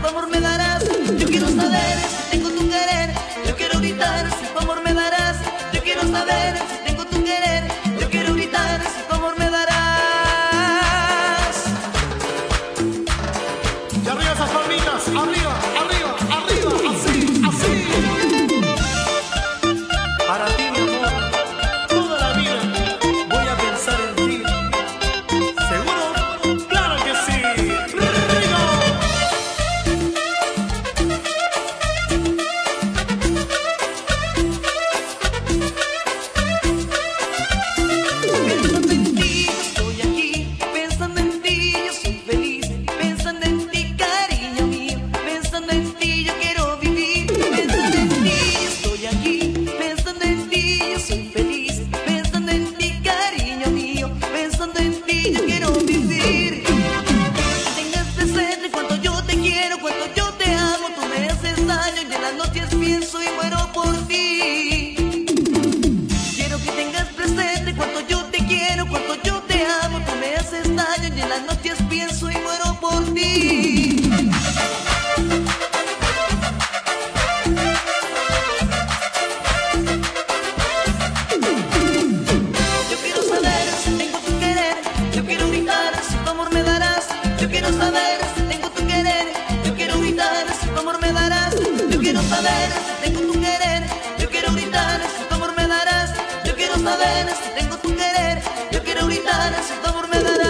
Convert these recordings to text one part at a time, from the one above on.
tu amor me darás. Yo quiero saber si tengo tu querer. Yo quiero gritar si tu amor me darás. Yo quiero saber si tengo tu querer. Yo quiero gritar si tu amor me darás. Y arriba esas palmitas, arriba, arriba, arriba, así, así. Para ti, mi amor, toda la vida voy a pensar en ti. ¿Seguro? ¡Claro que sí! ¡Rico! Pensando en ti, estoy aquí. Pensando en ti, yo soy feliz. Pensando en ti, cariño mío. Pensando en ti, yo quiero vivir. Pensando en ti, estoy aquí. Pensando en ti, yo soy feliz. Pensando en ti, cariño mío. Pensando en ti, yo quiero vivir. Tengas presente cuánto yo te quiero, cuánto yo te amo. Tú me haces daño y en las noches pienso y muero por ti. Quiero que tengas presente cuánto yo te quiero, cuánto yo te amo. Tú me haces daño y en las noches pienso y muero por ti. Yo quiero saber si tengo tu querer. Yo quiero gritar si tu amor me darás. Yo quiero saber si tengo tu querer. Yo quiero gritar si tu amor me darás. Yo quiero saber si tengo tu querer. Yo quiero gritar si tu amor me darás. Yo quiero saber si tengo tu querer. Yo quiero gritar si tu amor me darás.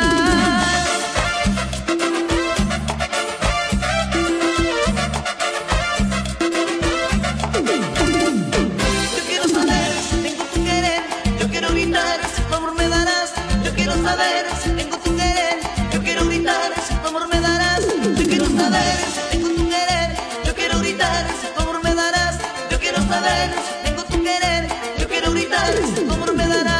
Yo quiero saber si tengo tu querer. Yo quiero gritar si tu amor me darás. Yo quiero saber si tengo tu querer. Yo quiero gritar si tu amor me darás. Yo quiero saber si tengo tu querer. Yo quiero gritar si tu amor me darás. Yo quiero saber si tengo tu querer. Yo quiero gritar si tu amor me darás.